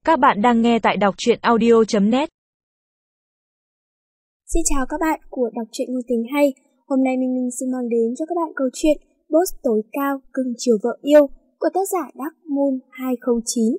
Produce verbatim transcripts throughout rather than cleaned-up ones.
Các bạn đang nghe tại đọc truyện audio chấm net. Xin chào các bạn của đọc truyện ngôn tình hay. Hôm nay Minh Minh xin mang đến cho các bạn câu chuyện Boss tối cao cưng chiều vợ yêu của tác giả Dark Moon hai không chín.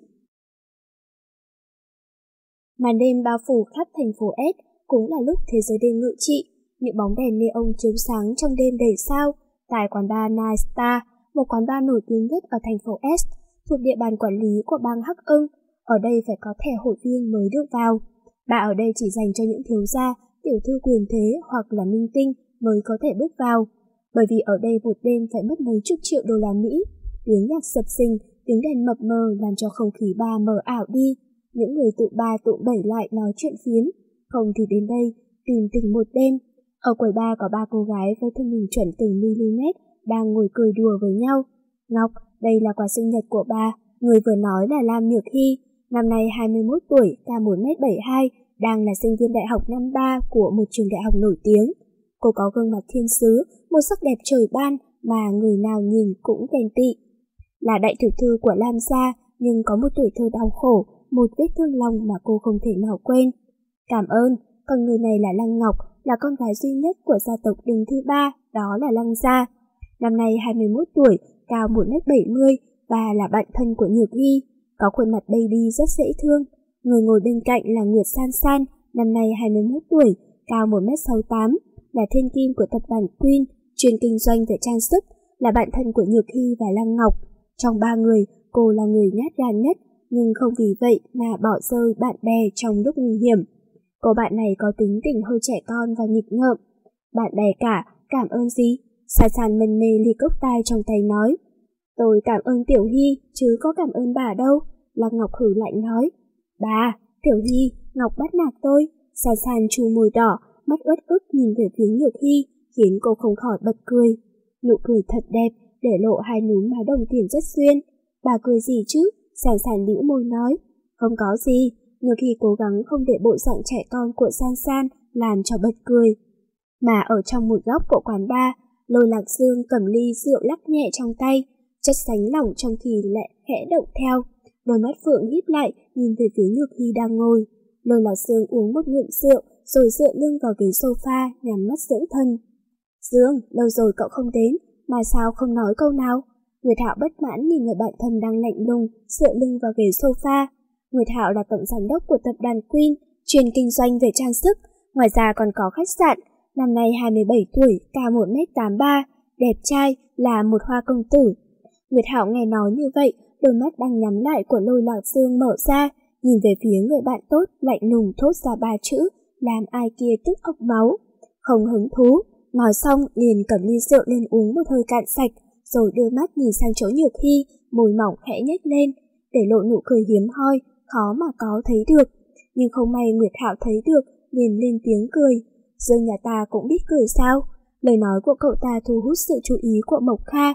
Màn đêm bao phủ khắp thành phố S, cũng là lúc thế giới đêm ngự trị. Những bóng đèn neon chiếu sáng trong đêm đầy sao. Tại quán bar Night Star, một quán bar nổi tiếng nhất ở thành phố S, thuộc địa bàn quản lý của bang Hắc Ưng. Ở đây phải có thẻ hội viên mới được vào. Bar ở đây chỉ dành cho những thiếu gia, tiểu thư quyền thế hoặc là minh tinh mới có thể bước vào. Bởi vì ở đây một đêm phải mất mấy chục triệu đô la Mỹ. Tiếng nhạc sập sình, tiếng đèn mập mờ làm cho không khí bar mờ ảo đi. Những người tụ ba tụ bảy lại nói chuyện phiếm, không thì đến đây tìm tình một đêm. Ở quầy bar có ba cô gái với thân hình chuẩn từng mm đang ngồi cười đùa với nhau. Ngọc, đây là quà sinh nhật của bà. Người vừa nói là Lam Nhược Hy, năm nay hai mươi mốt tuổi, cao một mét bảy mươi hai, đang là sinh viên đại học năm ba của một trường đại học nổi tiếng. Cô có gương mặt thiên sứ, một sắc đẹp trời ban mà người nào nhìn cũng ghen tị. Là đại tiểu thư của Lam gia, nhưng có một tuổi thơ đau khổ, một vết thương lòng mà cô không thể nào quên. Cảm ơn, còn người này là Lăng Ngọc, là con gái duy nhất của gia tộc Đình thứ ba, đó là Lăng gia. Năm nay hai mươi mốt tuổi, cao một mét bảy mươi và là bạn thân của Nhược Hy, có khuôn mặt baby rất dễ thương. Người ngồi bên cạnh là Nguyệt San San, năm nay hai mươi mốt tuổi, cao một mét sáu mươi tám, là thiên kim của tập đoàn Queen, chuyên kinh doanh về trang sức, là bạn thân của Nhược Hy và Lăng Ngọc. Trong ba người, cô là người nhát gan nhất, nhưng không vì vậy mà bỏ rơi bạn bè trong lúc nguy hiểm. Cô bạn này có tính tình hơi trẻ con và nghịch ngợm. Bạn bè cả, cảm ơn gì? San San mân mê ly cốc tai trong tay nói. Tôi cảm ơn Tiểu Hy, chứ có cảm ơn bà đâu. Lăng Ngọc hử lạnh nói. Bà, Tiểu Hy, Ngọc bắt nạt tôi. San San chu môi đỏ, mắt uất ức nhìn về phía Nhược Hy, khiến cô không khỏi bật cười. Nụ cười thật đẹp, để lộ hai núm má đồng tiền rất xuyên. Bà cười gì chứ? San San bĩu môi nói. Không có gì, Nhược Hy cố gắng không để bộ dạng trẻ con của San San làm cho bật cười. Mà ở trong một góc của quán bar, Lôi Lạc Dương cầm ly rượu lắc nhẹ trong tay, chất sánh lỏng trong khi lại khẽ động theo. Đôi mắt phượng híp lại nhìn về phía Nhược Hy đang ngồi. Lôi Lạc Dương uống một ngụm rượu rồi dựa lưng vào ghế sofa nhắm mắt dưỡng thân. Dương, lâu rồi cậu không đến, mà sao không nói câu nào? Nguyệt Hạo bất mãn nhìn người bạn thân đang lạnh lùng dựa lưng vào ghế sofa. Nguyệt Hạo là tổng giám đốc của tập đoàn Queen, chuyên kinh doanh về trang sức, ngoài ra còn có khách sạn. Năm nay hai mươi bảy tuổi, cao một mét tám mươi ba, đẹp trai, là một hoa công tử. Nguyệt Hạo nghe nói như vậy, đôi mắt đang nhắm lại của Lôi Lạc Dương mở ra, nhìn về phía người bạn tốt lạnh lùng thốt ra ba chữ, làm ai kia tức óc máu. Không hứng thú, nói xong liền cầm ly rượu lên uống một hơi cạn sạch, rồi đưa mắt nhìn sang chỗ Nhược Hy, môi mỏng khẽ nhếch lên, để lộ nụ cười hiếm hoi, khó mà có thấy được. Nhưng không may Nguyệt Hạo thấy được, liền lên tiếng cười. Dương nhà ta cũng biết cười sao? Lời nói của cậu ta thu hút sự chú ý của Mộc Kha.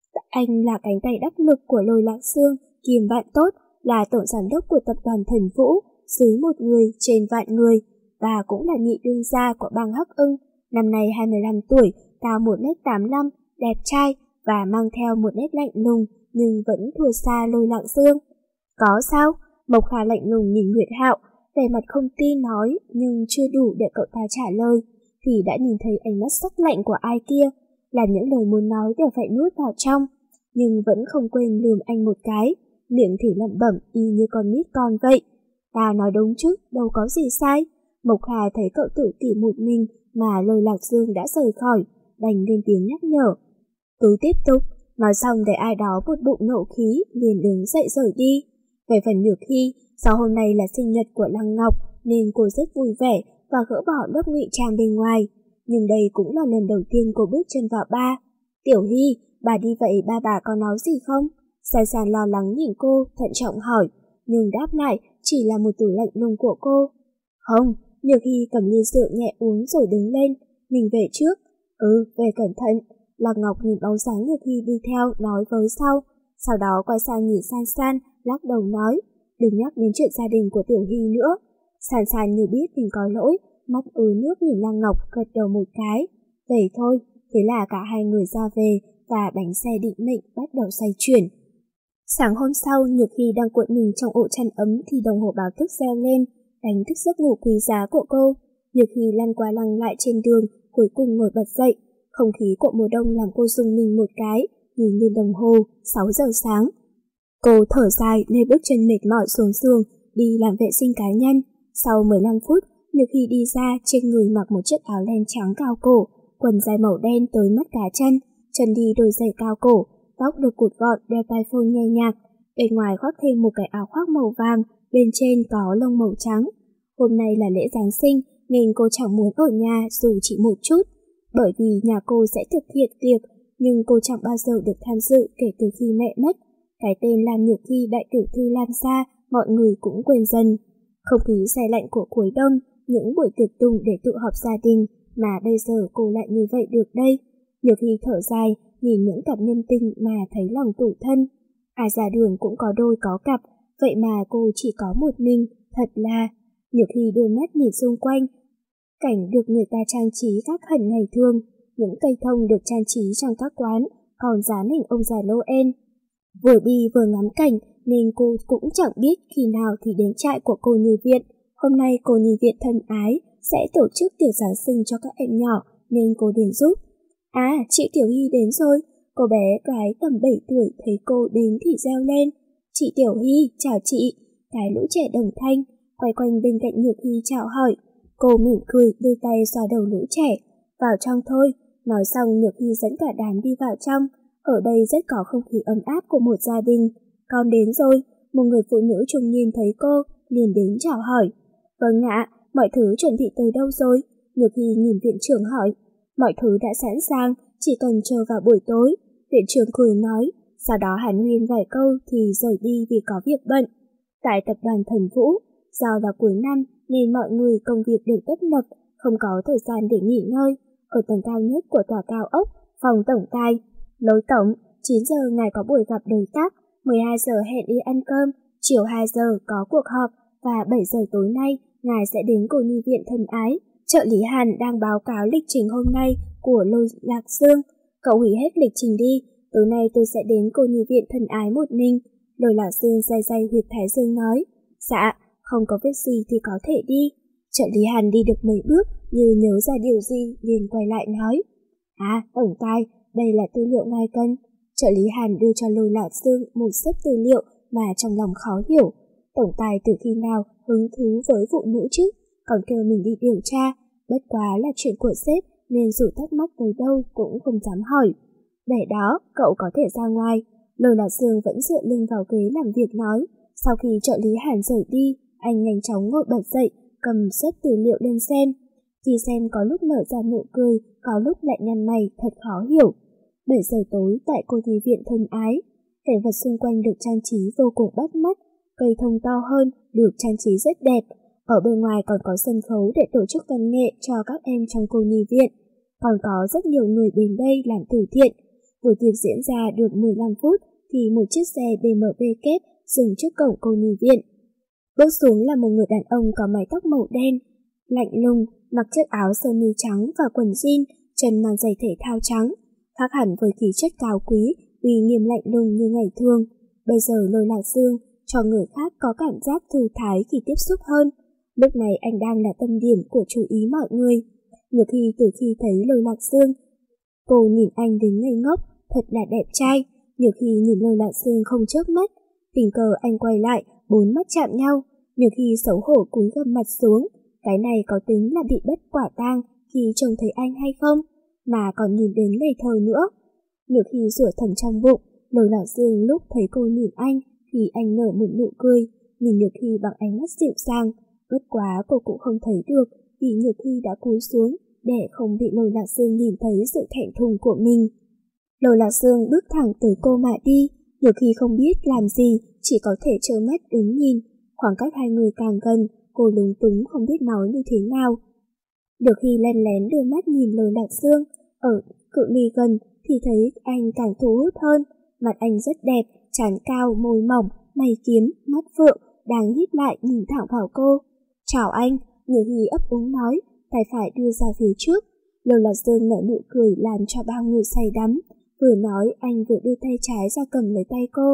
Anh là cánh tay đắc lực của Lôi Lạc Dương, kiêm bạn tốt, là tổng giám đốc của tập đoàn Thần Vũ, dưới một người trên vạn người, và cũng là nhị đương gia của bang Hắc Ưng. Năm nay hai mươi lăm tuổi, cao một mét tám mươi lăm, đẹp trai và mang theo một nét lạnh lùng, nhưng vẫn thua xa Lôi Lạc Dương. Có sao? Mộc Kha lạnh lùng nhìn Nguyệt Hạo, vẻ mặt không tin nói, nhưng chưa đủ để cậu ta trả lời, thì đã nhìn thấy ánh mắt sắc lạnh của ai kia, làm những lời muốn nói đều phải nuốt vào trong, nhưng vẫn không quên lườm anh một cái, miệng thì lẩm bẩm y như con nít con vậy. Ta nói đúng chứ, đâu có gì sai. Mộc Kha thấy cậu tự kỷ một mình mà Lôi Lạc Dương đã rời khỏi, đành lên tiếng nhắc nhở. Cứ tiếp tục, nói xong để ai đó một bụng nộ khí liền đứng dậy rời đi. Về phần Nhược Hy, do hôm nay là sinh nhật của Lăng Ngọc nên cô rất vui vẻ và gỡ bỏ lớp ngụy trang bên ngoài. Nhưng đây cũng là lần đầu tiên cô bước chân vào bar. Tiểu Hy, bà đi vậy ba bà có nói gì không? San San lo lắng nhìn cô, thận trọng hỏi, nhưng đáp lại chỉ là một từ lạnh lùng của cô. Không, Nhược Hy cầm ly rượu nhẹ uống rồi đứng lên, mình về trước. Ừ, về cẩn thận. Lăng Ngọc nhìn bóng dáng Nhược Hy đi theo nói với sau, sau đó quay sang nhìn San San, lắc đầu nói, đừng nhắc đến chuyện gia đình của Tiểu Hy nữa. San San như biết mình có lỗi, mắt ứ nước nhìn Lăng Ngọc gật đầu một cái. Về thôi, thế là cả hai người ra về và bánh xe định mệnh bắt đầu xoay chuyển. Sáng hôm sau, Nhược Hy đang cuộn mình trong ổ chăn ấm thì đồng hồ báo thức reo lên, đánh thức giấc ngủ quý giá của cô. Nhược Hy lăn qua lăn lại trên đường, cuối cùng ngồi bật dậy. Không khí của mùa đông làm cô rùng mình một cái, nhìn lên đồng hồ, sáu giờ sáng. Cô thở dài, lê bước chân mệt mỏi xuống giường, đi làm vệ sinh cá nhân. Sau mười lăm phút, Nhược Hy đi ra, trên người mặc một chiếc áo len trắng cao cổ, quần dài màu đen tới mắt cá chân, chân đi đôi giày cao cổ, tóc được cụt gọn, đeo tai phone nghe nhạc. Bên ngoài khoác thêm một cái áo khoác màu vàng, bên trên có lông màu trắng. Hôm nay là lễ Giáng sinh nên cô chẳng muốn ở nhà dù chỉ một chút, bởi vì nhà cô sẽ thực hiện tiệc, nhưng cô chẳng bao giờ được tham dự kể từ khi mẹ mất. Cái tên Lan Nhược Hy đại tiểu thư lan xa, mọi người cũng quên dần. Không khí se lạnh của cuối đông, những buổi tiệc tùng để tụ họp gia đình, mà bây giờ cô lại như vậy được đây. Nhược Hy thở dài, nhìn những cặp nhân tình mà thấy lòng tủi thân. Ai ra đường cũng có đôi có cặp, vậy mà cô chỉ có một mình, thật là... Nhược Hy đưa mắt nhìn xung quanh, cảnh được người ta trang trí khác hẳn ngày thường, những cây thông được trang trí trong các quán, còn dán hình ông già Noel. Vừa đi vừa ngắm cảnh nên cô cũng chẳng biết khi nào thì đến trại của cô nhi viện. Hôm nay cô nhi viện thân ái sẽ tổ chức tiệc Giáng sinh cho các em nhỏ nên cô đến giúp. À, chị Tiểu Hy đến rồi. Cô bé gái tầm bảy tuổi thấy cô đến thì reo lên. Chị Tiểu Hy, chào chị. Cái lũ trẻ đồng thanh quay quanh bên cạnh Nhược Hy chào hỏi. Cô mỉm cười đưa tay xoa đầu lũ trẻ. Vào trong thôi. Nói xong Nhược Hy dẫn cả đám đi vào trong. Ở đây rất có không khí ấm áp của một gia đình. Con đến rồi. Một người phụ nữ trung niên thấy cô liền đến chào hỏi. Vâng ạ, mọi thứ chuẩn bị tới đâu rồi? Nhược Hy nhìn viện trưởng hỏi. Mọi thứ đã sẵn sàng, chỉ cần chờ vào buổi tối. Viện trưởng cười nói, sau đó hắn nguyên vài câu thì rời đi vì có việc bận. Tại tập đoàn Thần Vũ, do là cuối năm nên mọi người công việc đều tấp nập, không có thời gian để nghỉ ngơi. Ở tầng cao nhất của tòa cao ốc, phòng tổng tài. Lối tổng, chín giờ ngài có buổi gặp đối tác, mười hai giờ hẹn đi ăn cơm, chiều hai giờ có cuộc họp và bảy giờ tối nay ngài sẽ đến cô nhi viện thân ái. Trợ lý Hàn đang báo cáo lịch trình hôm nay của Lôi Lạc Dương. Cậu hủy hết lịch trình đi, tối nay tôi sẽ đến cô nhi viện thân ái một mình. Lôi Lạc Dương day day huyệt thái dương nói. Dạ, không có việc gì thì có thể đi. Trợ lý Hàn đi được mấy bước như nhớ ra điều gì liền quay lại nói. À, tổng tài, đây là tư liệu ngài cần. Trợ lý Hàn đưa cho Lôi Lạc Dương một xấp tư liệu mà trong lòng khó hiểu. Tổng tài từ khi nào hứng thú với phụ nữ chứ? Còn kêu mình đi điều tra, bất quá là chuyện của sếp nên dù thắc mắc tới đâu cũng không dám hỏi. Để đó, cậu có thể ra ngoài. Lôi Lạc Dương vẫn dựa lưng vào ghế làm việc nói. Sau khi trợ lý Hàn rời đi, anh nhanh chóng ngồi bật dậy, cầm xấp tư liệu lên xem. Khi xem có lúc nở ra nụ cười, có lúc lại nhăn mày, thật khó hiểu. bảy giờ tối tại cô nhi viện thân ái, cảnh vật xung quanh được trang trí vô cùng bắt mắt, cây thông to hơn được trang trí rất đẹp. Ở bên ngoài còn có sân khấu để tổ chức văn nghệ cho các em trong cô nhi viện. Còn có rất nhiều người đến đây làm từ thiện. Buổi tiệc diễn ra được mười lăm phút thì một chiếc xe bê em vê kép dừng trước cổng cô nhi viện. Bước xuống là một người đàn ông có mái tóc màu đen, lạnh lùng, mặc chiếc áo sơ mi trắng và quần jean, chân mang giày thể thao trắng, khác hẳn với khí chất cao quý, uy nghiêm lạnh lùng như ngày thường. Bây giờ Lôi Lạc Dương cho người khác có cảm giác thư thái khi tiếp xúc hơn. Lúc này anh đang là tâm điểm của chú ý mọi người. Nhược Hy từ khi thấy Lôi Lạc Dương, cô nhìn anh đến ngây ngốc, thật là đẹp trai. Nhược Hy nhìn Lôi Lạc Dương không chớp mắt, tình cờ anh quay lại, bốn mắt chạm nhau. Nhược Hy xấu hổ cúi gằm mặt xuống. Cái này có tính là bị bất quả tang khi trông thấy anh hay không, mà còn nhìn đến ngây thơ nữa. Nhược Hy rủa thầm trong bụng. Lôi Lạc Dương lúc thấy cô nhìn anh thì anh nở một nụ cười, nhìn Nhược Hy bằng ánh mắt dịu dàng. Bất quá cô cũng không thấy được vì Nhược Hy đã cúi xuống để không bị Lôi Lạc Dương nhìn thấy sự thẹn thùng của mình. Lôi Lạc Dương bước thẳng tới cô mà đi. Nhược Hy không biết làm gì, chỉ có thể trơ mắt đứng nhìn. Khoảng cách hai người càng gần, cô lúng túng không biết nói như thế nào. Nhược Hy lén lén đưa mắt nhìn Lôi Lạc Dương. Ở cự ly gần thì thấy anh càng thu hút hơn. Mặt anh rất đẹp, trán cao, môi mỏng, mày kiếm, mắt phượng, đang híp lại nhìn thẳng vào cô. Chào anh, Nhược Hy ấp úng nói, tay phải đưa ra phía trước. Lôi Lạc Dương nở nụ cười làm cho bao người say đắm. Vừa nói anh vừa đưa tay trái ra cầm lấy tay cô.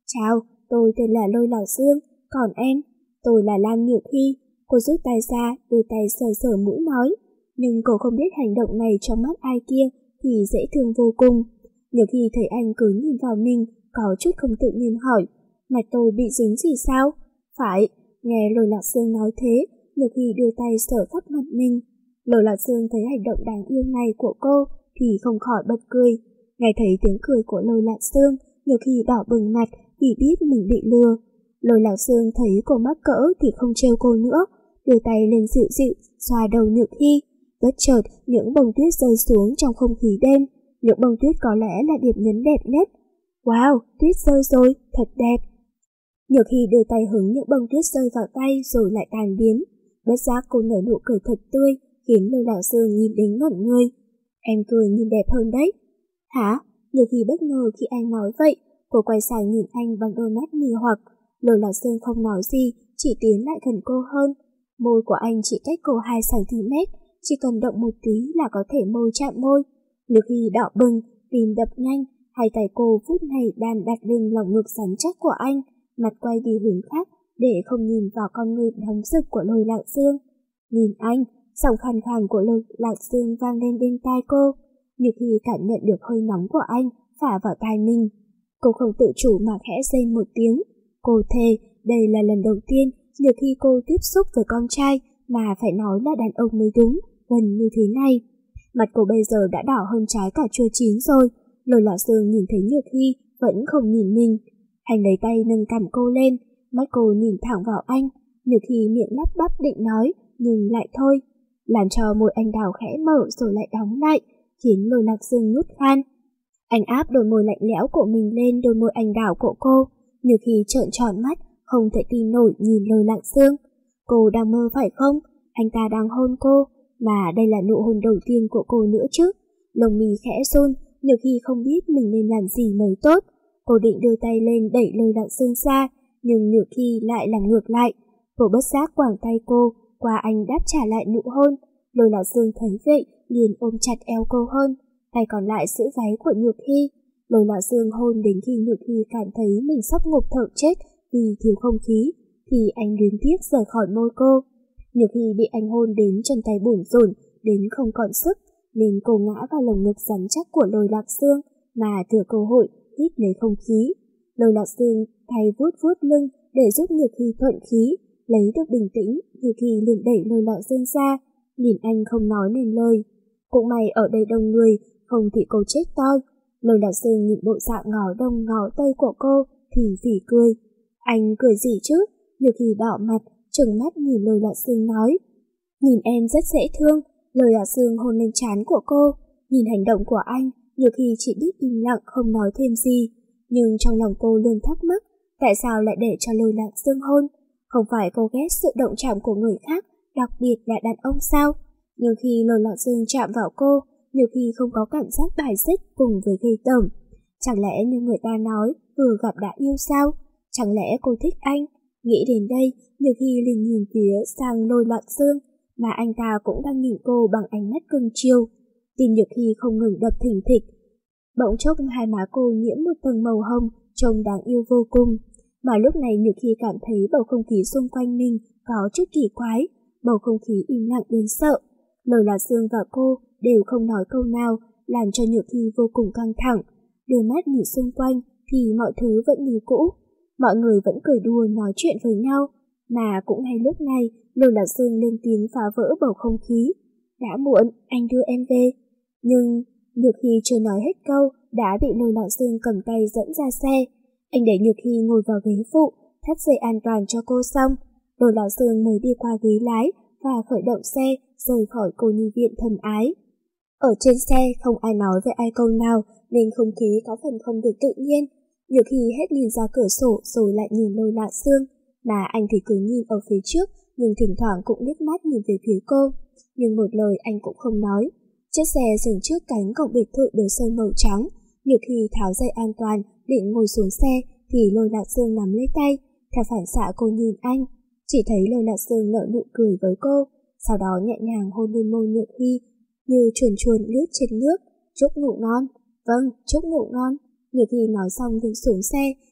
Chào, tôi tên là Lôi Lạc Dương, còn em? Tôi là Lan Nhược Hy. Cô rút tay ra, đưa tay sờ sờ mũi nói. Nhưng cô không biết hành động này trong mắt ai kia thì dễ thương vô cùng. Nhược Hy thấy anh cứ nhìn vào mình, có chút không tự nhiên hỏi. Mặt tôi bị dính gì sao? Phải, nghe Lôi Lạc Dương nói thế, Nhược Hy đưa tay sờ khắp mặt mình. Lôi Lạc Dương thấy hành động đáng yêu này của cô thì không khỏi bật cười. Nghe thấy tiếng cười của Lôi Lạc Dương, Nhược Hy đỏ bừng mặt vì biết mình bị lừa. Lôi Lạc Dương thấy cô mắc cỡ thì không trêu cô nữa, đưa tay lên dịu dịu xoa đầu Nhược Hy. Bất chợt những bông tuyết rơi xuống trong không khí đêm. Những bông tuyết có lẽ là điểm nhấn đẹp nhất. Wow, tuyết rơi rồi, thật đẹp. Nhược Hy đưa tay hứng những bông tuyết rơi vào tay rồi lại tan biến. Bất giác cô nở nụ cười thật tươi, khiến Lôi Lạc Dương nhìn đến ngẩn người. Em cười nhìn đẹp hơn đấy. Hả? Nhược Hy bất ngờ khi anh nói vậy. Cô quay sang nhìn anh bằng đôi mắt nghi hoặc. Lôi Lạc Dương không nói gì, chỉ tiến lại gần cô hơn. Môi của anh chỉ cách cô hai xăng ti mét, chỉ cần động một tí là có thể môi chạm môi. Nhược Hy đỏ bừng, tim đập nhanh, hai tay cô phút này đang đặt lên lòng ngực rắn chắc của anh, mặt quay đi hướng khác để không nhìn vào con ngươi nóng rực của Lôi Lạc Dương. Nhìn anh, giọng khàn khàn của Lôi Lạc Dương vang lên bên tai cô. Nhược Hy cảm nhận được hơi nóng của anh phả vào tai mình. Cô không tự chủ mà khẽ rên một tiếng. Cô thề đây là lần đầu tiên Nhược Hy cô tiếp xúc với con trai mà phải nói là đàn ông mới đúng, gần như thế này. Mặt cô bây giờ đã đỏ hơn trái cà chua chín rồi. Lôi Lạc Dương nhìn thấy Nhược Hy vẫn không nhìn mình. Anh lấy tay nâng cằm cô lên, mắt cô nhìn thẳng vào anh. Nhược Hy miệng lắp bắp định nói, nhưng lại thôi. Làm cho môi anh đào khẽ mở rồi lại đóng lại, khiến Lôi Lạc Dương nuốt khan. Anh áp đôi môi lạnh lẽo của mình lên đôi môi anh đào của cô. Nhược Hy trợn tròn mắt, không thể tin nổi nhìn Lôi Lạc Dương. Cô đang mơ phải không? Anh ta đang hôn cô, mà đây là nụ hôn đầu tiên của cô nữa chứ. Lông mi khẽ run, Nhược Hy không biết mình nên làm gì mới tốt. Cô định đưa tay lên đẩy Lôi Lạc Dương ra, nhưng Nhược Hy lại làm ngược lại. Cô bất giác quàng tay cô, qua anh đáp trả lại nụ hôn. Lôi Lạc Dương thấy vậy, liền ôm chặt eo cô hơn, tay còn lại giữ váy của Nhược Hy. Lôi Lạc Dương hôn đến khi Nhược Hy cảm thấy mình sắp ngộp thở chết vì thiếu không khí, thì anh luyến tiếc rời khỏi môi cô. Nhược Hy bị anh hôn đến chân tay bủn rủn đến không còn sức, nên cô ngã vào lồng ngực rắn chắc của Lôi Lạc Dương mà thừa cơ hội hít lấy không khí. Lôi Lạc Dương thay vuốt vuốt lưng để giúp Nhược Hy thuận khí, lấy được bình tĩnh. Nhược Hy liền đẩy Lôi Lạc Dương ra, nhìn anh không nói nên lời. Cũng may ở đây đông người, không thì cô chết toi. Lôi Lạc Dương nhìn bộ dạng ngó đông ngó tây của cô thì phỉ cười. Anh cười gì chứ? Nhược Hy đỏ mặt, trừng mắt nhìn Lôi Lạc Dương nói. Nhìn em rất dễ thương. Lôi Lạc Dương hôn lên trán của cô. Nhìn hành động của anh, Nhược Hy chỉ biết im lặng không nói thêm gì. Nhưng trong lòng cô luôn thắc mắc, tại sao lại để cho Lôi Lạc Dương hôn? Không phải cô ghét sự động chạm của người khác, đặc biệt là đàn ông sao? Nhưng khi Lôi Lạc Dương chạm vào cô, Nhược Hy không có cảm giác bài xích cùng với ghê tởm. Chẳng lẽ như người ta nói, vừa gặp đã yêu sao? Chẳng lẽ cô thích anh? Nghĩ đến đây, Nhược Hy liền nhìn phía sang Lôi Lạc Dương, mà anh ta cũng đang nhìn cô bằng ánh mắt cưng chiều. Tim Nhược Hy không ngừng đập thình thịch. Bỗng chốc hai má cô nhiễm một tầng màu hồng, trông đáng yêu vô cùng. Mà lúc này Nhược Hy cảm thấy bầu không khí xung quanh mình có chút kỳ quái, bầu không khí im lặng đến sợ. Lôi Lạc Dương và cô đều không nói câu nào, làm cho Nhược Hy vô cùng căng thẳng. Đưa mắt nhìn xung quanh thì mọi thứ vẫn như cũ. Mọi người vẫn cười đùa nói chuyện với nhau, mà cũng ngay lúc này Lôi Lạc Dương lên tiếng phá vỡ bầu không khí. Đã muộn, anh đưa em về. Nhưng Nhược Hy chưa nói hết câu đã bị Lôi Lạc Dương cầm tay dẫn ra xe. Anh để Nhược Hy ngồi vào ghế phụ, thắt dây an toàn cho cô xong. Lôi Lạc Dương mới đi qua ghế lái và khởi động xe rời khỏi cô nhi viện thân ái. Ở trên xe không ai nói với ai câu nào nên không khí có phần không được tự nhiên. Nhược Hy hết nhìn ra cửa sổ rồi lại nhìn Lôi Lạc Dương, mà anh thì cứ nhìn ở phía trước nhưng thỉnh thoảng cũng liếc mắt nhìn về phía cô. Nhưng một lời anh cũng không nói. Chiếc xe dừng trước cánh cổng biệt thự đồ sơn màu trắng. Nhược Hy tháo dây an toàn định ngồi xuống xe thì Lôi Lạc Dương nắm lấy tay. Theo phản xạ cô nhìn anh, chỉ thấy Lôi Lạc Dương nở nụ cười với cô, sau đó nhẹ nhàng hôn lên môi Nhược Hy như chuồn chuồn lướt trên nước. Chúc ngủ ngon. Vâng, chúc ngủ ngon. Nhược Hy nói xong liền xuống xe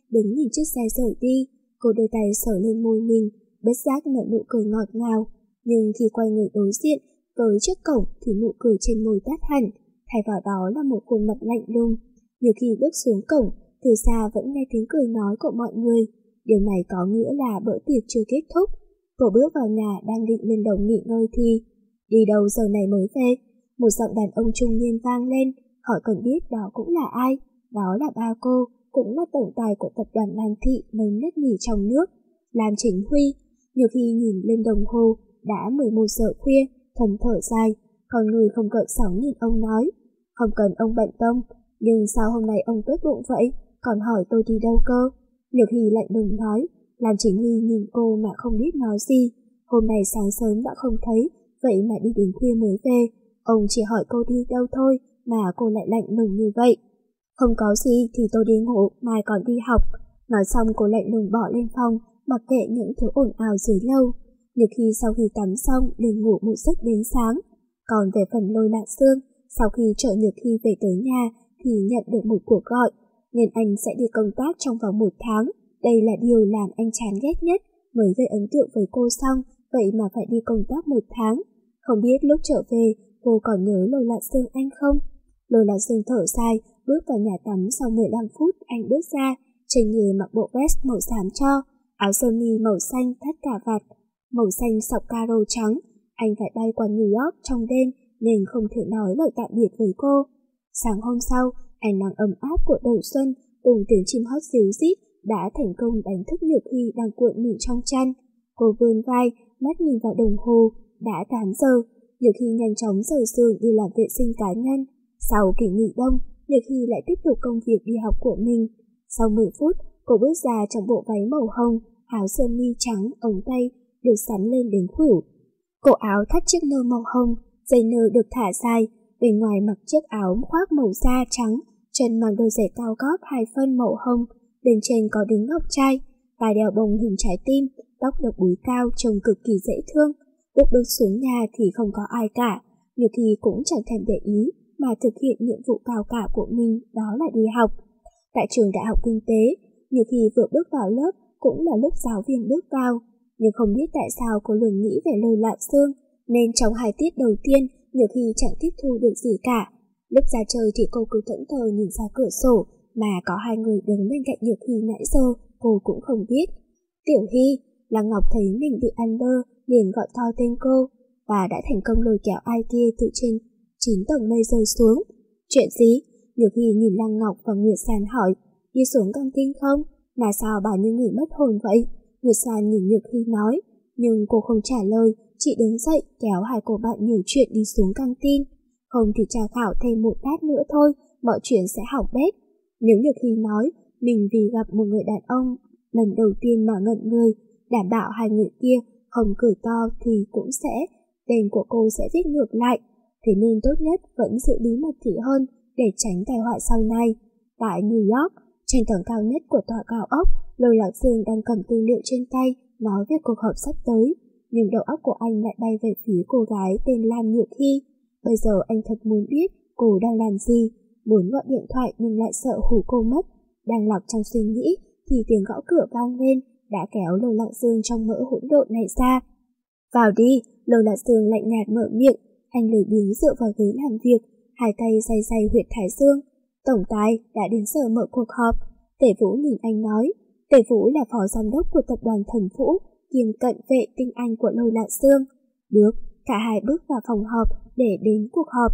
đứng nhìn chiếc xe rời đi. Cô đưa tay sờ lên môi mình, bất giác nở nụ cười ngọt ngào. Nhưng khi quay người đối diện với chiếc cổng thì nụ cười trên môi tắt hẳn, thay vào đó là một khuôn mặt lạnh lùng. Nhiều khi bước xuống cổng, từ xa vẫn nghe tiếng cười nói của mọi người. Điều này có nghĩa là bữa tiệc chưa kết thúc. Cô bước vào nhà đang định lên lầu nghỉ ngơi thì đi đâu giờ này mới về? Một giọng đàn ông trung niên vang lên, hỏi cần biết đó cũng là ai. Đó là ba cô, cũng là tổng tài của tập đoàn Lam Thị lớn nhất nhì trong nước, Lam Chính Huy. Nhiều khi nhìn lên đồng hồ, đã mười một giờ khuya, thầm thở dài, con người không gợn sóng nhìn ông nói, không cần ông bận tâm, nhưng sao hôm nay ông tốt bụng vậy, còn hỏi tôi đi đâu cơ? Nhiều khi lạnh lùng nói. Lam Chính Huy nhìn cô mà không biết nói gì. Hôm nay sáng sớm đã không thấy, vậy mà đi đến khuya mới về. Ông chỉ hỏi cô đi đâu thôi mà cô lại lạnh lùng như vậy. Không có gì thì tôi đi ngủ, mai còn đi học. Nói xong cô lạnh lùng bỏ lên phòng, mặc kệ những thứ ồn ào dưới lầu. Nhiều khi sau khi tắm xong liền ngủ một giấc đến sáng. Còn về phần Lôi Lạc Dương, sau khi chợ Nhược Khi về tới nhà thì nhận được một cuộc gọi, nên anh sẽ đi công tác trong vòng một tháng. Đây là điều làm anh chán ghét nhất, mới gây ấn tượng với cô xong, vậy mà phải đi công tác một tháng. Không biết lúc trở về, cô còn nhớ Lôi Lạc Dương anh không? Lôi Lạc Dương thở dài, bước vào nhà tắm sau mười lăm phút, anh bước ra, trên người mặc bộ vest màu xám cho, áo sơ mi màu xanh thắt cà vạt, màu xanh sọc caro trắng. Anh phải bay qua New York trong đêm nên không thể nói lời tạm biệt với cô. Sáng hôm sau, ánh nắng ấm áp của đầu xuân cùng tiếng chim hót ríu rít đã thành công đánh thức Nhược Khi đang cuộn mình trong chăn. Cô vươn vai, mắt nhìn vào đồng hồ, đã tám giờ. Nhược Khi nhanh chóng rời giường đi làm vệ sinh cá nhân. Sau kỳ nghỉ đông, Nhược Khi lại tiếp tục công việc đi học của mình. Sau mười phút, cô bước ra trong bộ váy màu hồng, áo sơ mi trắng, ống tay được sắn lên đến khuỷu. Cổ áo thắt chiếc nơ màu hồng, dây nơ được thả dài, bên ngoài mặc chiếc áo khoác màu da trắng, chân mang đôi giày cao gót hai phân màu hồng, bên trên có đính ngọc trai, tai đeo bông hình trái tim, tóc được búi cao trông cực kỳ dễ thương. Lúc bước xuống nhà thì không có ai cả, Nhược Khi cũng chẳng thèm để ý mà thực hiện nhiệm vụ cao cả của mình, đó là đi học. Tại trường Đại học Kinh tế, Nhược Khi vừa bước vào lớp cũng là lúc giáo viên bước vào, nhưng không biết tại sao cô luôn nghĩ về Lôi Lạc Dương, nên trong hai tiết đầu tiên Nhược Khi chẳng tiếp thu được gì cả. Lúc ra chơi thì cô cứ thẫn thờ nhìn ra cửa sổ, mà có hai người đứng bên cạnh Nhược Khi nãy giờ cô cũng không biết. Tiểu Hy, Lăng Ngọc thấy mình bị ăn đơ liền gọi to tên cô, và đã thành công lôi kéo ai kia từ trên chín tầng mây rơi xuống. Chuyện gì? Nhược Khi nhìn Lăng Ngọc và Nguyệt San hỏi, đi xuống căng tin không? Mà sao bà như người mất hồn vậy? Nguyệt San nhìn Nhược Khi nói, nhưng cô không trả lời, chỉ đứng dậy kéo hai cô bạn nhiều chuyện đi xuống căng tin. Không thì tra khảo thêm một lát nữa thôi, mọi chuyện sẽ hỏng bét. Nếu Nhược Khi nói mình vì gặp một người đàn ông lần đầu tiên mà ngẩn người, đảm bảo hai người kia không cười to thì cũng sẽ, tên của cô sẽ viết ngược lại. Thế nên tốt nhất vẫn giữ bí mật kỹ hơn để tránh tai họa sau này. Tại New York, trên tầng cao nhất của tòa cao ốc, Lôi Lạc Dương đang cầm tư liệu trên tay nói về cuộc họp sắp tới, nhưng đầu óc của anh lại bay về phía cô gái tên Lam Nhược Khi. Bây giờ anh thật muốn biết cô đang làm gì, muốn gọi điện thoại nhưng lại sợ hù cô mất. Đang lọc trong suy nghĩ thì tiếng gõ cửa vang lên, đã kéo Lôi Lạc Dương trong mỡ hỗn độn này ra. Vào đi, Lôi Lạc Dương lạnh nhạt mở miệng. Anh lười biếng dựa vào ghế làm việc, hai tay day day huyệt thái dương. Tổng tài, đã đến giờ mở cuộc họp. Tề Vũ nhìn anh nói. Tề Vũ là phó giám đốc của tập đoàn Thần Vũ, kiêm cận vệ tinh anh của Lôi Lạc Dương. Được, cả hai bước vào phòng họp để đến cuộc họp.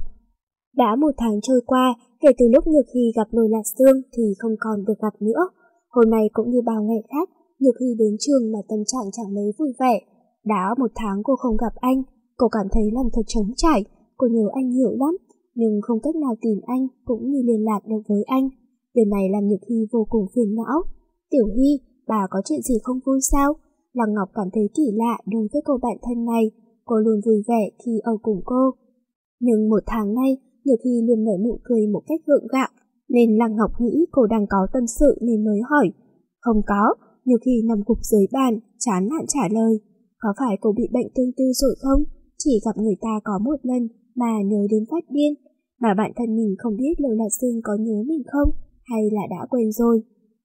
Đã một tháng trôi qua, kể từ lúc Nhược Khi gặp Lôi Lạc Dương thì không còn được gặp nữa. Hôm nay cũng như bao ngày khác, Nhược Khi đến trường mà tâm trạng chẳng mấy vui vẻ. Đã một tháng cô không gặp anh, cô cảm thấy lòng thật trống trải, cô nhớ anh nhiều lắm, nhưng không cách nào tìm anh cũng như liên lạc được với anh. Điều này làm Nhược Khi vô cùng phiền não. Tiểu Hy, bà có chuyện gì không vui sao? Lăng Ngọc cảm thấy kỳ lạ đối với cô bạn thân này, cô luôn vui vẻ khi ở cùng cô. Nhưng một tháng nay, Nhược Khi luôn nở nụ cười một cách gượng gạo, nên Lăng Ngọc nghĩ cô đang có tâm sự nên mới hỏi. Không có, Nhược Khi nằm gục dưới bàn, chán nản trả lời. Có phải cô bị bệnh tương tư rồi không? Chỉ gặp người ta có một lần mà nhớ đến phát điên. Mà bạn thân mình không biết Lôi Lạc Dương có nhớ mình không? Hay là đã quên rồi?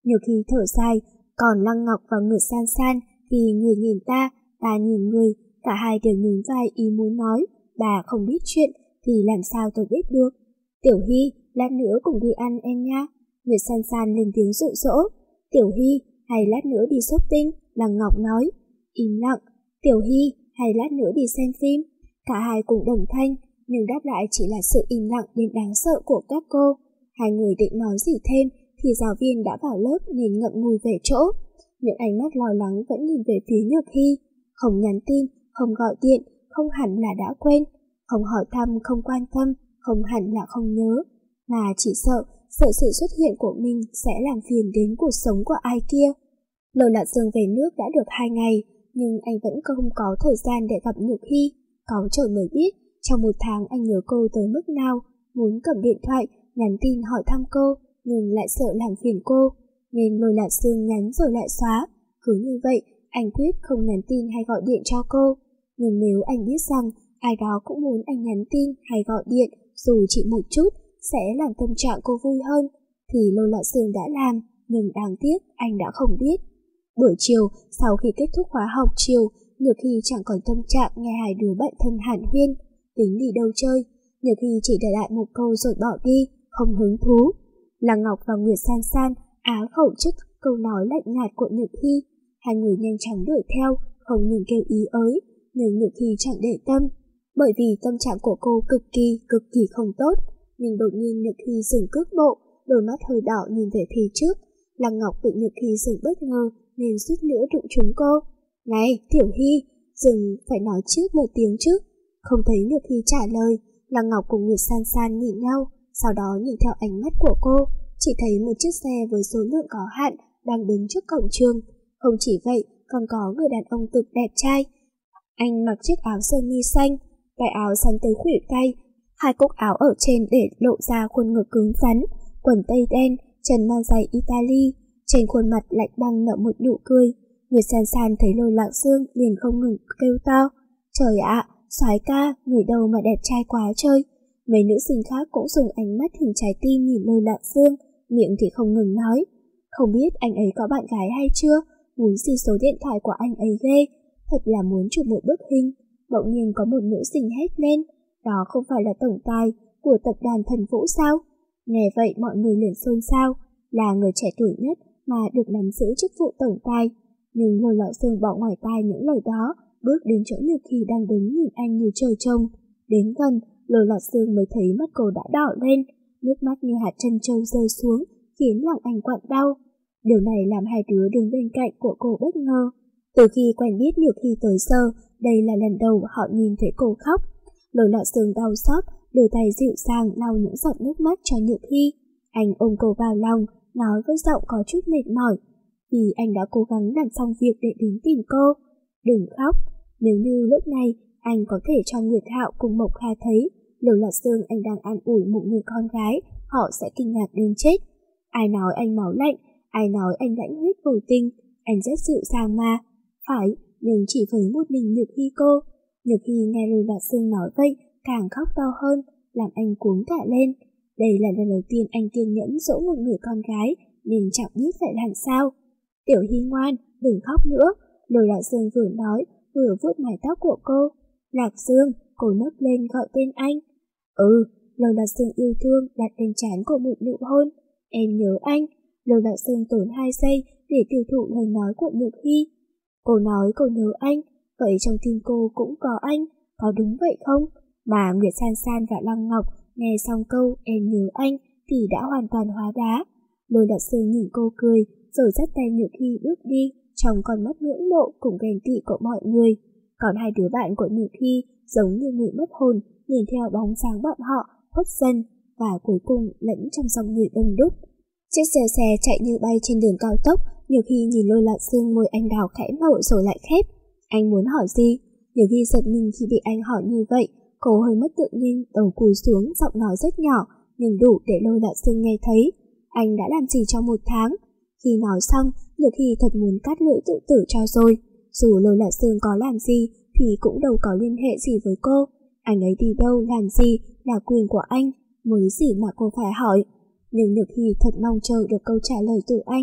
Nhiều khi thở dài, còn Lăng Ngọc và Nguyệt San San thì người nhìn ta, ta nhìn người, cả hai đều nhún vai ý muốn nói, bà không biết chuyện thì làm sao tôi biết được. Tiểu Hy, lát nữa cùng đi ăn em nha. Nguyệt San San lên tiếng dụ dỗ. Tiểu Hy, hay lát nữa đi shopping, Lăng Ngọc nói. Im lặng. Tiểu Hy, hay lát nữa đi xem phim. Cả hai cùng đồng thanh, nhưng đáp lại chỉ là sự im lặng đến đáng sợ của các cô. Hai người định nói gì thêm thì giáo viên đã vào lớp nên ngậm ngùi về chỗ. Những ánh mắt lo lắng vẫn nhìn về phía Nhược Hy. Không nhắn tin, không gọi điện, không hẳn là đã quên. Không hỏi thăm, không quan tâm, không hẳn là không nhớ. Mà chỉ sợ, sợ sự xuất hiện của mình sẽ làm phiền đến cuộc sống của ai kia. Lôi Lạc Dương về nước đã được hai ngày, nhưng anh vẫn không có thời gian để gặp Nhược Hy. Có trời mới biết, trong một tháng anh nhớ cô tới mức nào, muốn cầm điện thoại, nhắn tin hỏi thăm cô, nhưng lại sợ làm phiền cô, nên Lôi Lạc Dương nhắn rồi lại xóa. Cứ như vậy, anh quyết không nhắn tin hay gọi điện cho cô. Nhưng nếu anh biết rằng ai đó cũng muốn anh nhắn tin hay gọi điện, dù chỉ một chút, sẽ làm tâm trạng cô vui hơn, thì Lôi Lạc Dương đã làm, nhưng đáng tiếc anh đã không biết. Buổi chiều, sau khi kết thúc khóa học chiều, Nhược Hy chẳng còn tâm trạng nghe hai đứa bạn thân hàn huyên, tính đi đâu chơi. Nhược Hy chỉ để lại một câu rồi bỏ đi, không hứng thú. Lăng Ngọc và Nguyệt San San á khẩu trước câu nói lạnh nhạt của Nhược Hy. Hai người nhanh chóng đuổi theo, không ngừng kêu ý ới, nhưng Nhược Hy chẳng để tâm, bởi vì tâm trạng của cô cực kỳ, cực kỳ không tốt. Nhưng đột nhiên Nhược Hy dừng cước bộ, đôi mắt hơi đỏ nhìn về phía trước. Lăng Ngọc bị Nhược Hy dừng bất ngờ nên suýt nữa đụng trúng cô. Này, Tiểu Hy, dừng, phải nói trước một tiếng chứ. Không thấy Nhược Hy trả lời, Lăng Ngọc cùng Nguyệt San San nhìn nhau, sau đó nhìn theo ánh mắt của cô, chỉ thấy một chiếc xe với số lượng có hạn đang đứng trước cổng trường. Không chỉ vậy, còn có người đàn ông cực đẹp trai. Anh mặc chiếc áo sơ mi xanh, tay áo sắn tới khuỷu tay, hai cúc áo ở trên để lộ ra khuôn ngực cứng rắn, quần tây đen, chân mang giày Italy, trên khuôn mặt lạnh băng nở một nụ cười. Nguyệt San San thấy Lôi Lạc Dương liền không ngừng kêu to. Trời ạ, à, soái ca, người đâu mà đẹp trai quá trời. Mấy nữ sinh khác cũng dùng ánh mắt hình trái tim nhìn Lôi Lạc Dương, miệng thì không ngừng nói. Không biết anh ấy có bạn gái hay chưa, muốn xin số điện thoại của anh ấy ghê, thật là muốn chụp một bức hình. Bỗng nhiên có một nữ sinh hét lên, đó không phải là tổng tài của tập đoàn Thần Vũ sao? Nghe vậy mọi người liền xôn xao, là người trẻ tuổi nhất mà được nắm giữ chức vụ tổng tài. Nhưng Lôi Lạc Dương bỏ ngoài tai những lời đó, bước đến chỗ Nhược Hy đang đứng nhìn anh như trời trông. Đến gần, Lôi Lạc Dương mới thấy mắt cô đã đỏ lên, nước mắt như hạt trân châu rơi xuống, khiến lòng anh quặn đau. Điều này làm hai đứa đứng bên cạnh của cô bất ngờ. Từ khi quen biết Nhược Hy tới giờ, đây là lần đầu họ nhìn thấy cô khóc. Lôi Lạc Dương đau xót, đưa tay dịu dàng lau những giọt nước mắt cho Nhược Hy. Anh ôm cô vào lòng, nói với giọng có chút mệt mỏi, vì anh đã cố gắng làm xong việc để đến tìm cô. Đừng khóc, nếu như lúc này anh có thể cho Nguyệt Hạo cùng Mộc Kha thấy Lôi Lạc Dương anh đang an ủi một người con gái, họ sẽ kinh ngạc đến chết. Ai nói anh máu lạnh, ai nói anh lãnh huyết vô tình, anh rất dịu dàng mà. Phải, nhưng chỉ với một mình Nhược Hy cô. Nhược Hy nghe Lôi Lạc Dương nói vậy, càng khóc to hơn, làm anh cuống cả lên. Đây là lần đầu tiên anh kiên nhẫn dỗ một người con gái, nên chẳng biết phải làm sao. Tiểu Hy ngoan, đừng khóc nữa. Lôi Lạc Dương vừa nói, vừa vuốt mái tóc của cô. Lạc Dương, cô nấc lên gọi tên anh. Ừ, Lôi Lạc Dương yêu thương đặt lên trán của một nụ hôn. Em nhớ anh. Lôi Lạc Dương tốn hai giây để tiêu thụ lời nói của Nhược Hy. Cô nói cô nhớ anh, vậy trong tim cô cũng có anh, có đúng vậy không? Mà Nguyệt San San và Lăng Ngọc nghe xong câu em nhớ anh thì đã hoàn toàn hóa đá. Lôi Lạc Dương nhìn cô cười, rồi dắt tay Nhược Hy bước đi, trong con mắt ngưỡng mộ cùng ghen tị của mọi người. Còn hai đứa bạn của Nhược Hy giống như người mất hồn, nhìn theo bóng dáng bọn họ khuất dần, và cuối cùng lẫn trong dòng người đông đúc. Chiếc xe xe chạy như bay trên đường cao tốc. Nhược Hy nhìn Lôi Lạc Dương, môi anh đào khẽ mở rồi lại khép. Anh muốn hỏi gì? Nhược Hy giật mình khi bị anh hỏi như vậy, cô hơi mất tự nhiên, đầu cúi xuống, giọng nói rất nhỏ nhưng đủ để Lôi Lạc Dương nghe thấy. Anh đã làm gì trong một tháng? Khi nói xong, Nhược Hy thật muốn cắt lưỡi tự tử cho rồi. Dù Lôi Lạc Dương có làm gì thì cũng đâu có liên hệ gì với cô. Anh ấy đi đâu làm gì là quyền của anh, mới gì mà cô phải hỏi. Nhưng Nhược Hy thật mong chờ được câu trả lời từ anh.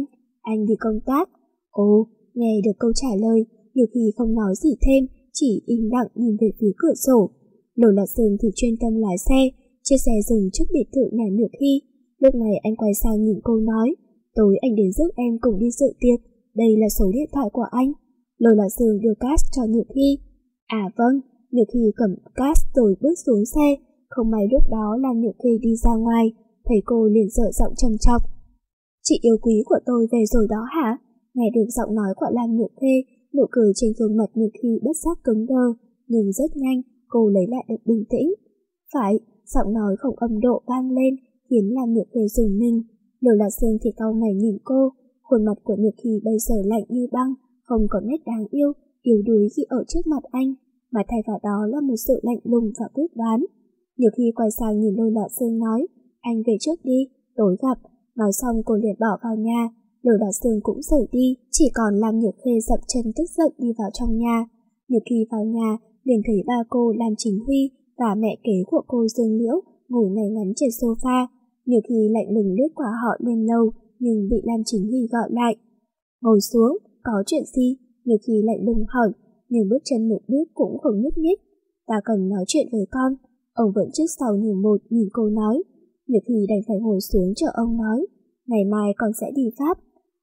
Anh đi công tác. Ồ, nghe được câu trả lời, nhiều khi không nói gì thêm, chỉ im lặng nhìn về phía cửa sổ. Lô Lạc Dương thì chuyên tâm lái xe, chiếc xe dừng trước biệt thự nhà Nhược Hy. Lúc này anh quay sang nhìn cô nói, tối anh đến rước em cùng đi dự tiệc, đây là số điện thoại của anh. Lô Lạc Dương đưa cash cho Nhược Hy. À vâng, Nhược Hy cầm cash rồi bước xuống xe. Không may lúc đó là Nhược Hy đi ra ngoài, thấy cô liền dở giọng trầm trọc. Chị yêu quý của tôi về rồi đó hả? Nghe được giọng nói của Lam Nhược Khê, nụ cười trên gương mặt Nhược Hy bất giác cứng đơ, nhưng rất nhanh cô lấy lại được bình tĩnh. Phải, giọng nói không âm độ vang lên, khiến Lam Nhược Khê rùng mình. Lô Lạc Dương thì cau mày nhìn cô, khuôn mặt của Nhược Hy bây giờ lạnh như băng, không có nét đáng yêu, yếu đuối khi ở trước mặt anh, mà thay vào đó là một sự lạnh lùng và quyết đoán. Nhược Hy quay sang nhìn Lô Lạc Dương nói, anh về trước đi, tối gặp. Nói xong cô liền bỏ vào nhà. Lô Lạc Dương cũng rời đi, chỉ còn Lam Nhược Khê dậm chân tức giận đi vào trong nhà. Nhược Hy vào nhà liền thấy ba cô Lam Chính Huy và mẹ kế của cô Dương Liễu ngồi ngay ngắn trên sofa. Nhược Hy lạnh lùng lướt qua họ lên lâu, nhưng bị Lam Chính Huy gọi lại. Ngồi xuống, có chuyện gì? Nhược Hy lạnh lùng hỏi, nhưng bước chân một bước cũng không nhúc nhích. Ta cần nói chuyện với con. Ông vẫn trước sau như một nhìn cô nói. Nhược Hy đành phải ngồi xuống chờ ông nói, ngày mai con sẽ đi Pháp.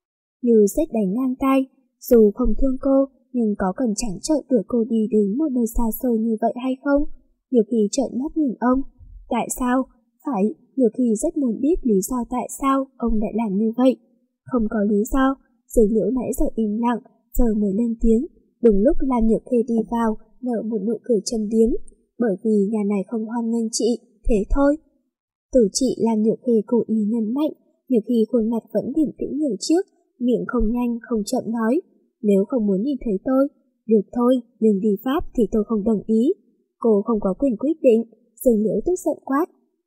Như sét đánh ngang tai, dù không thương cô, nhưng có cần chẳng trợn đuổi cô đi đến một nơi xa xôi như vậy hay không? Nhược Hy trợn mắt nhìn ông. Tại sao? Phải, Nhược Hy rất muốn biết lý do tại sao ông lại làm như vậy. Không có lý do. Dương Liễu nãy giờ im lặng, giờ mới lên tiếng. Đúng lúc Lam Nhược Khê đi vào, nở một nụ cười châm biếm. Bởi vì nhà này không hoan nghênh chị, thế thôi. Từ chị Lam Nhược Khê cố ý nhấn mạnh, Nhược Hy khuôn mặt vẫn điềm tĩnh như trước, miệng không nhanh không chậm nói, nếu không muốn nhìn thấy tôi, được thôi, nhưng đi Pháp thì tôi không đồng ý. Cô không có quyền quyết định. Dương Liễu tức giận quát.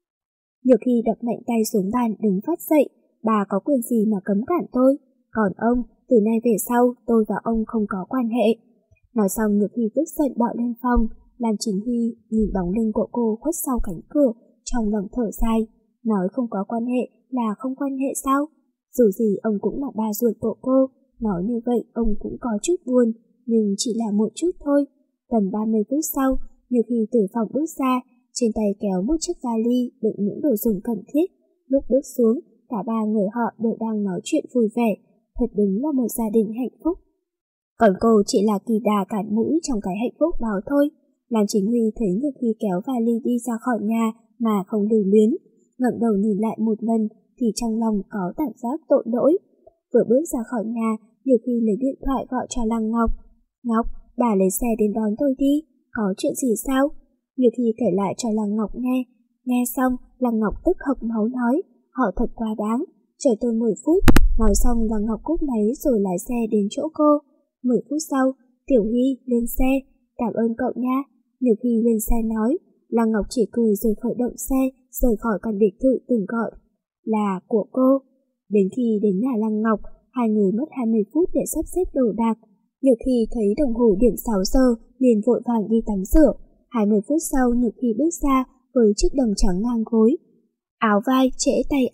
Nhược Hy đập mạnh tay xuống bàn đứng phát dậy, bà có quyền gì mà cấm cản tôi, còn ông, từ nay về sau tôi và ông không có quan hệ. Nói xong Nhược Hy tức giận bỏ lên phòng. Lam Chính Huy nhìn bóng lưng của cô khuất sau cánh cửa, trong lòng thở dài, nói không có quan hệ là không quan hệ sao? Dù gì ông cũng là ba ruột của cô, nói như vậy ông cũng có chút buồn, nhưng chỉ là một chút thôi. Tầm ba mươi phút sau, Nhược Hy từ phòng bước ra, trên tay kéo một chiếc vali đựng những đồ dùng cần thiết. Lúc bước xuống, cả ba người họ đều đang nói chuyện vui vẻ, thật đúng là một gia đình hạnh phúc. Còn cô chỉ là kỳ đà cản mũi trong cái hạnh phúc đó thôi. Lam Chính Huy thấy Nhược Hy kéo vali đi ra khỏi nhà mà không lưu luyến, ngẩng đầu nhìn lại một lần thì trong lòng có cảm giác tội lỗi. Vừa bước ra khỏi nhà, Nhược Hy lấy điện thoại gọi cho Lăng Ngọc. Ngọc, bà lấy xe đến đón tôi đi, có chuyện gì sao? Nhược Hy kể lại cho Lăng Ngọc nghe. Nghe xong, Lăng Ngọc tức hộc máu nói, họ thật quá đáng, chờ tôi mười phút. Nói xong Lăng Ngọc cúp máy rồi lái xe đến chỗ cô. mười phút sau, Tiểu Hy lên xe, cảm ơn cậu nha. Nhược Hy lên xe nói. Lăng Ngọc chỉ cười rồi khởi động xe, rời khỏi căn biệt thự từng gọi là của cô. Đến khi đến nhà Lăng Ngọc, hai người mất hai mươi phút để sắp xếp đồ đạc. Nhược Hy thấy đồng hồ điểm sáu giờ, liền vội vàng đi tắm rửa. hai mươi phút sau, Nhược Hy bước ra với chiếc đầm trắng ngang gối, áo vai trễ tay.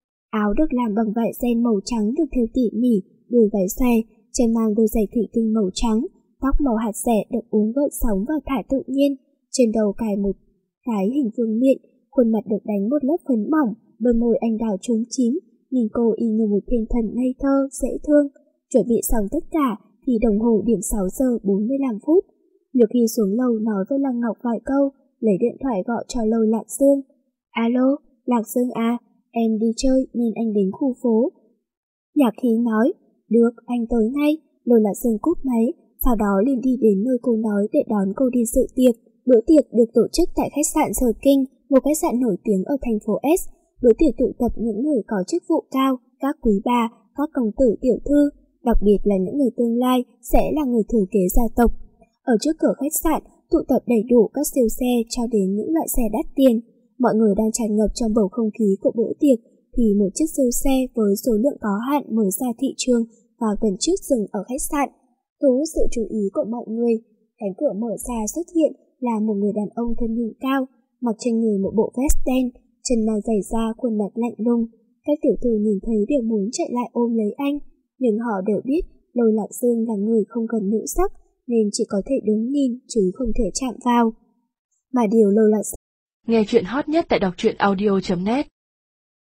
Áo được làm bằng vải ren màu trắng được thêu tỉ mỉ, đuôi váy xòe, chân mang đôi giày thủy tinh màu trắng, tóc màu hạt rẻ được uốn gợn sóng và thả tự nhiên, trên đầu cài một cái hình vương miện, khuôn mặt được đánh một lớp phấn mỏng, đôi môi anh đào trúng chín, nhìn cô y như một thiên thần ngây thơ, dễ thương. Chuẩn bị xong tất cả thì đồng hồ điểm sáu giờ bốn mươi lăm phút. Nhược Hy xuống lầu nói với Lăng Ngọc vài câu, lấy điện thoại gọi cho Lô Lạc Dương. Alo, Lạc Dương à, em đi chơi nên anh đến khu phố. Nhạc Khí nói, được, anh tới ngay. Lô Lạc Dương cúp máy, sau đó liền đi đến nơi cô nói để đón cô đi dự tiệc. Bữa tiệc được tổ chức tại khách sạn Sở Kinh, một khách sạn nổi tiếng ở thành phố S. Bữa tiệc tụ tập những người có chức vụ cao, các quý bà, các công tử tiểu thư, đặc biệt là những người tương lai sẽ là người thừa kế gia tộc. Ở trước cửa khách sạn tụ tập đầy đủ các siêu xe cho đến những loại xe đắt tiền. Mọi người đang tràn ngập trong bầu không khí của bữa tiệc thì một chiếc siêu xe với số lượng có hạn mới ra thị trường vào tuần trước dừng ở khách sạn, thu hút sự chú ý của mọi người. Cánh cửa mở ra xuất hiện là một người đàn ông thân hình cao, mặc trên người một bộ vest đen, chân mang giày da, khuôn mặt lạnh lùng. Các tiểu thư nhìn thấy đều muốn chạy lại ôm lấy anh, nhưng họ đều biết Lôi Lạc Dương là người không cần nữ sắc, nên chỉ có thể đứng nhìn chứ không thể chạm vào. Mà điều Lôi Lạc Nghe chuyện hot nhất tại đọc truyện audio chấm net